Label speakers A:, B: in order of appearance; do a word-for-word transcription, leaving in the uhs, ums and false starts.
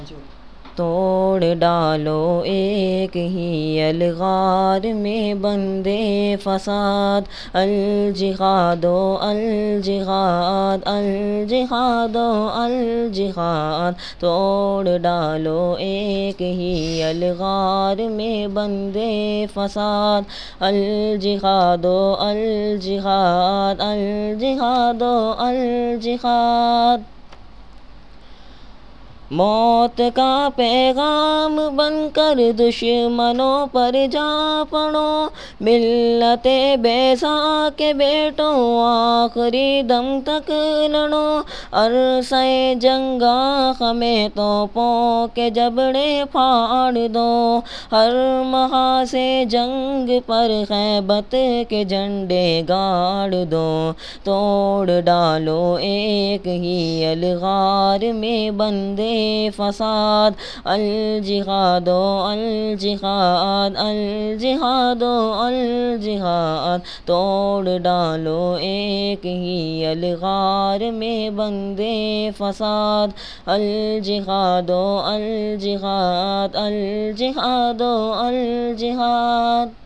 A: توڑ ڈالو ایک ہی الغار میں بندے فساد، الجہاد و الجہاد الجہاد و الجہاد۔ توڑ ڈالو ایک ہی الغار میں بندے فساد، الجہاد و الجہاد الجہاد و الجہاد۔ موت کا پیغام بن کر دشمنوں پر جا پڑو، ملت بیضا کے بیٹوں آخری دم تک لڑو۔ عرصہ جنگ آنکھ میں توپوں کے جبڑے پھاڑ دو، ہر محاذ جنگ پر خیبت کے جھنڈے گاڑ دو۔ توڑ ڈالو ایک ہی الغار میں بندے فساد، الجہاد و الجہاد الجہاد و الجہاد۔ توڑ ڈالو ایک ہی الغار میں بندے فساد، الجہاد و الجہاد الجہاد و الجہاد۔